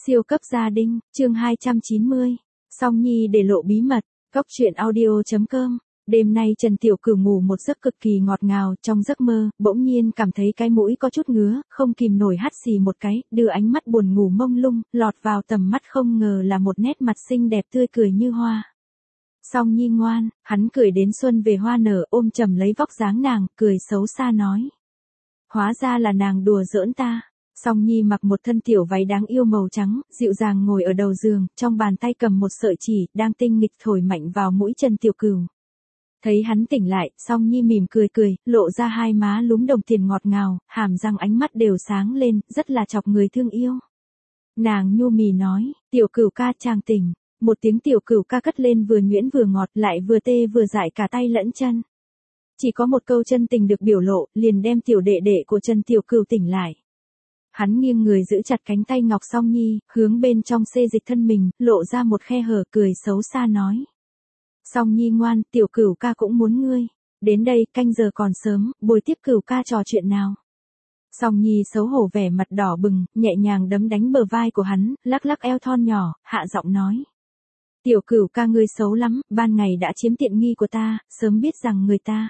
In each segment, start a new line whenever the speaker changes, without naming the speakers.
Siêu cấp gia đình, chương 290. Song Nhi để lộ bí mật, Cóc truyện audio.com. Đêm nay Trần Tiểu Cửu ngủ một giấc cực kỳ ngọt ngào, trong giấc mơ, bỗng nhiên cảm thấy cái mũi có chút ngứa, không kìm nổi hắt xì một cái, đưa ánh mắt buồn ngủ mông lung, lọt vào tầm mắt không ngờ là một nét mặt xinh đẹp tươi cười như hoa. Song Nhi ngoan, hắn cười đến xuân về hoa nở, ôm chầm lấy vóc dáng nàng, cười xấu xa nói. Hóa ra là nàng đùa giỡn ta. Song Nhi mặc một thân tiểu váy đáng yêu màu trắng, dịu dàng ngồi ở đầu giường, trong bàn tay cầm một sợi chỉ, đang tinh nghịch thổi mạnh vào mũi Trần Tiểu Cửu. Thấy hắn tỉnh lại, Song Nhi mỉm cười cười, lộ ra hai má lúm đồng tiền ngọt ngào, hàm răng ánh mắt đều sáng lên, rất là chọc người thương yêu. Nàng nhu mì nói, Tiểu Cửu ca chàng tỉnh. Một tiếng Tiểu Cửu ca cất lên vừa nhuyễn vừa ngọt, lại vừa tê vừa dại cả tay lẫn chân. Chỉ có một câu chân tình được biểu lộ, liền đem tiểu đệ đệ của Trần Tiểu Cửu tỉnh lại. Hắn nghiêng người giữ chặt cánh tay ngọc Song Nhi, hướng bên trong xê dịch thân mình, lộ ra một khe hở, cười xấu xa nói. Song Nhi ngoan, Tiểu Cửu ca cũng muốn ngươi. Đến đây, canh giờ còn sớm, bồi tiếp Cửu ca trò chuyện nào. Song Nhi xấu hổ vẻ mặt đỏ bừng, nhẹ nhàng đấm đánh bờ vai của hắn, lắc lắc eo thon nhỏ, hạ giọng nói. Tiểu Cửu ca ngươi xấu lắm, ban ngày đã chiếm tiện nghi của ta, sớm biết rằng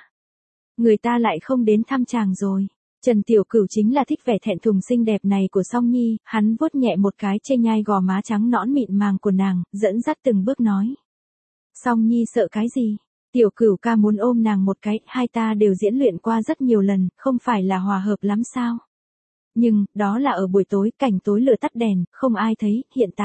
người ta lại không đến thăm chàng rồi. Trần Tiểu Cửu chính là thích vẻ thẹn thùng xinh đẹp này của Song Nhi, hắn vuốt nhẹ một cái trên nhai gò má trắng nõn mịn màng của nàng, dẫn dắt từng bước nói. Song Nhi sợ cái gì? Tiểu Cửu ca muốn ôm nàng một cái, hai ta đều diễn luyện qua rất nhiều lần, không phải là hòa hợp lắm sao? Nhưng, đó là ở buổi tối, cảnh tối lửa tắt đèn, không ai thấy,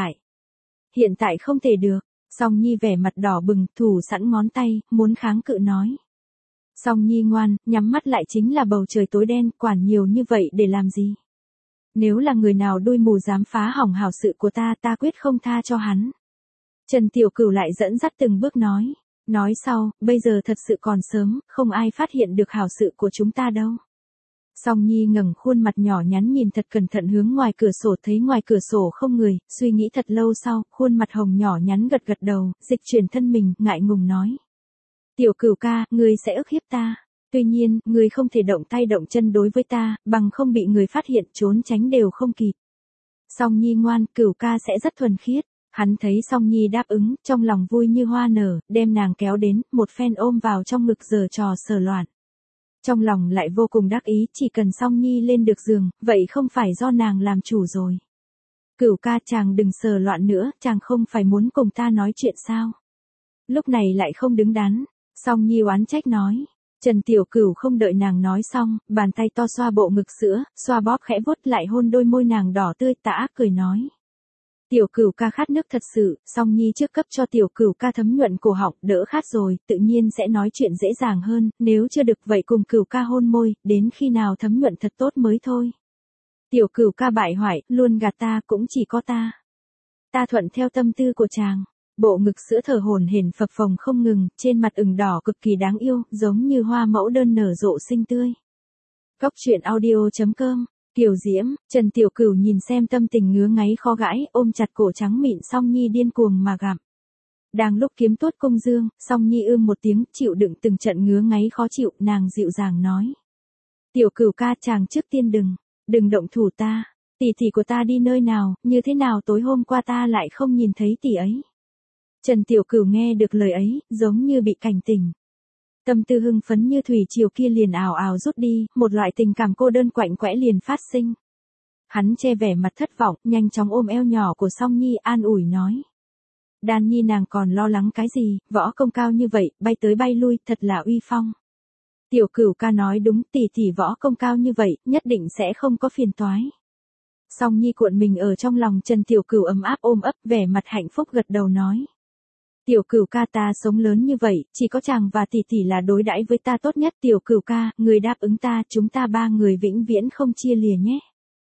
hiện tại không thể được. Song Nhi vẻ mặt đỏ bừng, thủ sẵn ngón tay, muốn kháng cự nói. Song Nhi ngoan, nhắm mắt lại chính là bầu trời tối đen, quản nhiều như vậy để làm gì? Nếu là người nào đuôi mù dám phá hỏng hảo sự của ta, ta quyết không tha cho hắn. Trần Tiểu Cửu lại dẫn dắt từng bước nói. Nói sau, bây giờ thật sự còn sớm, không ai phát hiện được hảo sự của chúng ta đâu. Song Nhi ngẩng khuôn mặt nhỏ nhắn nhìn thật cẩn thận hướng ngoài cửa sổ, thấy ngoài cửa sổ không người, suy nghĩ thật lâu sau, khuôn mặt hồng nhỏ nhắn gật gật đầu, dịch chuyển thân mình, ngại ngùng nói. Tiểu Cửu ca, ngươi sẽ ức hiếp ta. Tuy nhiên, ngươi không thể động tay động chân đối với ta, bằng không bị người phát hiện, trốn tránh đều không kịp. Song Nhi ngoan, Cửu ca sẽ rất thuần khiết. Hắn thấy Song Nhi đáp ứng, trong lòng vui như hoa nở, đem nàng kéo đến, một phen ôm vào trong ngực giở trò sờ loạn. Trong lòng lại vô cùng đắc ý, chỉ cần Song Nhi lên được giường, vậy không phải do nàng làm chủ rồi. Cửu ca chàng đừng sờ loạn nữa, chàng không phải muốn cùng ta nói chuyện sao? Lúc này lại không đứng đắn. Song Nhi oán trách nói. Trần Tiểu Cửu không đợi nàng nói xong, bàn tay to xoa bộ ngực sữa, xoa bóp khẽ vuốt lại hôn đôi môi nàng đỏ tươi, tà ác cười nói. Tiểu Cửu ca khát nước thật sự, Song Nhi trước cấp cho Tiểu Cửu ca thấm nhuận cổ họng, đỡ khát rồi, tự nhiên sẽ nói chuyện dễ dàng hơn, nếu chưa được vậy cùng Cửu ca hôn môi, đến khi nào thấm nhuận thật tốt mới thôi. Tiểu Cửu ca bại hoại, luôn gạt ta, cũng chỉ có ta. Ta thuận theo tâm tư của chàng. Bộ ngực sữa thở hổn hển phập phồng không ngừng, trên mặt ửng đỏ cực kỳ đáng yêu, giống như hoa mẫu đơn nở rộ xinh tươi. Cóc truyện audio.com. Kiều Diễm, Trần Tiểu Cửu nhìn xem tâm tình ngứa ngáy khó gãi, ôm chặt cổ trắng mịn Song Nhi điên cuồng mà gặm. Đang lúc kiếm tuốt công dương, Song Nhi một tiếng, chịu đựng từng trận ngứa ngáy khó chịu, nàng dịu dàng nói. Tiểu Cửu ca chàng trước tiên đừng động thủ ta, tỷ của ta đi nơi nào, như thế nào tối hôm qua ta lại không nhìn thấy tỷ ấy. Trần Tiểu Cửu nghe được lời ấy, giống như bị cảnh tỉnh. Tâm tư hưng phấn như thủy triều kia liền ào ào rút đi, một loại tình cảm cô đơn quạnh quẽ liền phát sinh. Hắn che vẻ mặt thất vọng, nhanh chóng ôm eo nhỏ của Song Nhi an ủi nói. Đan Nhi nàng còn lo lắng cái gì, võ công cao như vậy, bay tới bay lui, thật là uy phong. Tiểu Cửu ca nói đúng, tỷ võ công cao như vậy, nhất định sẽ không có phiền toái. Song Nhi cuộn mình ở trong lòng Trần Tiểu Cửu ấm áp ôm ấp, vẻ mặt hạnh phúc gật đầu nói. Tiểu Cửu ca ta sống lớn như vậy, chỉ có chàng và tỷ là đối đãi với ta tốt nhất. Tiểu Cửu ca, người đáp ứng ta, chúng ta ba người vĩnh viễn không chia lìa nhé.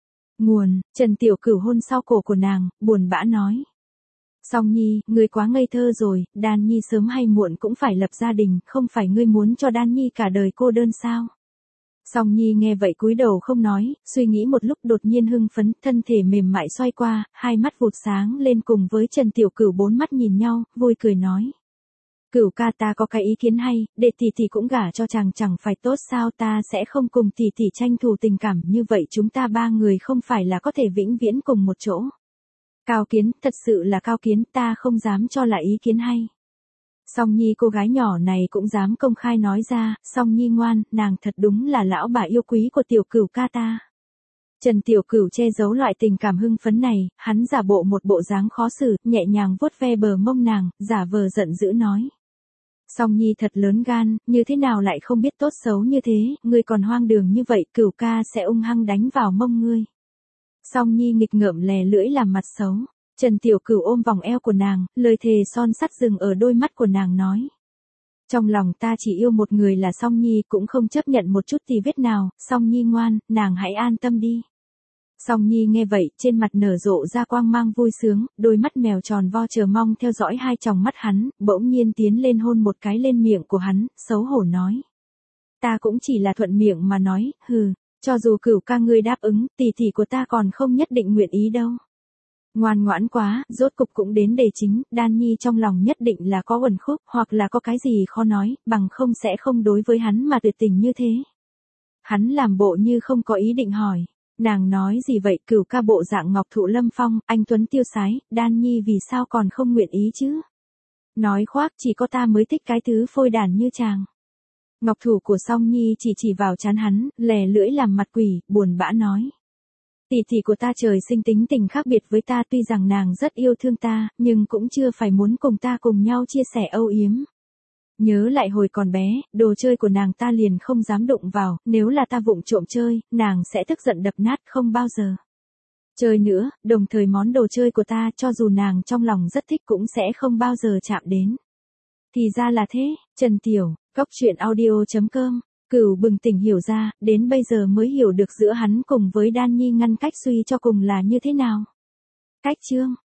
Nguồn, Trần Tiểu Cửu hôn sau cổ của nàng, buồn bã nói. Song Nhi, ngươi quá ngây thơ rồi, Đan Nhi sớm hay muộn cũng phải lập gia đình, không phải ngươi muốn cho Đan Nhi cả đời cô đơn sao? Song Nhi nghe vậy cúi đầu không nói, suy nghĩ một lúc đột nhiên hưng phấn, thân thể mềm mại xoay qua, hai mắt vụt sáng lên cùng với Trần Tiểu Cửu bốn mắt nhìn nhau, vui cười nói. Cửu ca ta có cái ý kiến hay, để tỷ cũng gả cho chàng chẳng phải tốt sao, ta sẽ không cùng tỷ tranh thủ tình cảm, như vậy chúng ta ba người không phải là có thể vĩnh viễn cùng một chỗ. Cao kiến, thật sự là cao kiến, ta không dám cho là ý kiến hay. Song Nhi cô gái nhỏ này cũng dám công khai nói ra, Song Nhi ngoan, nàng thật đúng là lão bà yêu quý của tiểu cửu ca ta. Trần Tiểu Cửu che giấu loại tình cảm hưng phấn này, hắn giả bộ một bộ dáng khó xử, nhẹ nhàng vuốt ve bờ mông nàng, giả vờ giận dữ nói. Song Nhi thật lớn gan, như thế nào lại không biết tốt xấu như thế, ngươi còn hoang đường như vậy, Cửu ca sẽ ung hăng đánh vào mông ngươi. Song Nhi nghịch ngợm lè lưỡi làm mặt xấu. Trần Tiểu Cửu ôm vòng eo của nàng, lời thề son sắt dừng ở đôi mắt của nàng nói. Trong lòng ta chỉ yêu một người là Song Nhi, cũng không chấp nhận một chút tì vết nào, Song Nhi ngoan, nàng hãy an tâm đi. Song Nhi nghe vậy, trên mặt nở rộ ra quang mang vui sướng, đôi mắt mèo tròn vo chờ mong theo dõi hai tròng mắt hắn, bỗng nhiên tiến lên hôn một cái lên miệng của hắn, xấu hổ nói. Ta cũng chỉ là thuận miệng mà nói, hừ, cho dù Cửu ca ngươi đáp ứng, tỷ tỷ của ta còn không nhất định nguyện ý đâu. Ngoan ngoãn quá, rốt cục cũng đến đề chính, Đan Nhi trong lòng nhất định là có uẩn khúc, hoặc là có cái gì khó nói, bằng không sẽ không đối với hắn mà tuyệt tình như thế. Hắn làm bộ như không có ý định hỏi. Nàng nói gì vậy, Cửu ca bộ dạng ngọc thụ lâm phong, anh tuấn tiêu sái, Đan Nhi vì sao còn không nguyện ý chứ? Nói khoác, chỉ có ta mới thích cái thứ phôi đàn như chàng. Ngọc thủ của Song Nhi chỉ vào trán hắn, lè lưỡi làm mặt quỷ, buồn bã nói. Tỷ tỷ của ta trời sinh tính tình khác biệt với ta, tuy rằng nàng rất yêu thương ta, nhưng cũng chưa phải muốn cùng ta cùng nhau chia sẻ âu yếm. Nhớ lại hồi còn bé, đồ chơi của nàng ta liền không dám đụng vào, nếu là ta vụng trộm chơi, nàng sẽ tức giận đập nát không bao giờ chơi nữa, đồng thời món đồ chơi của ta cho dù nàng trong lòng rất thích cũng sẽ không bao giờ chạm đến. Thì ra là thế, Trần Tiểu, coctruyện.audio.com, Cửu bừng tỉnh hiểu ra, đến bây giờ mới hiểu được giữa hắn cùng với Đan Nhi ngăn cách suy cho cùng là như thế nào. Cách chương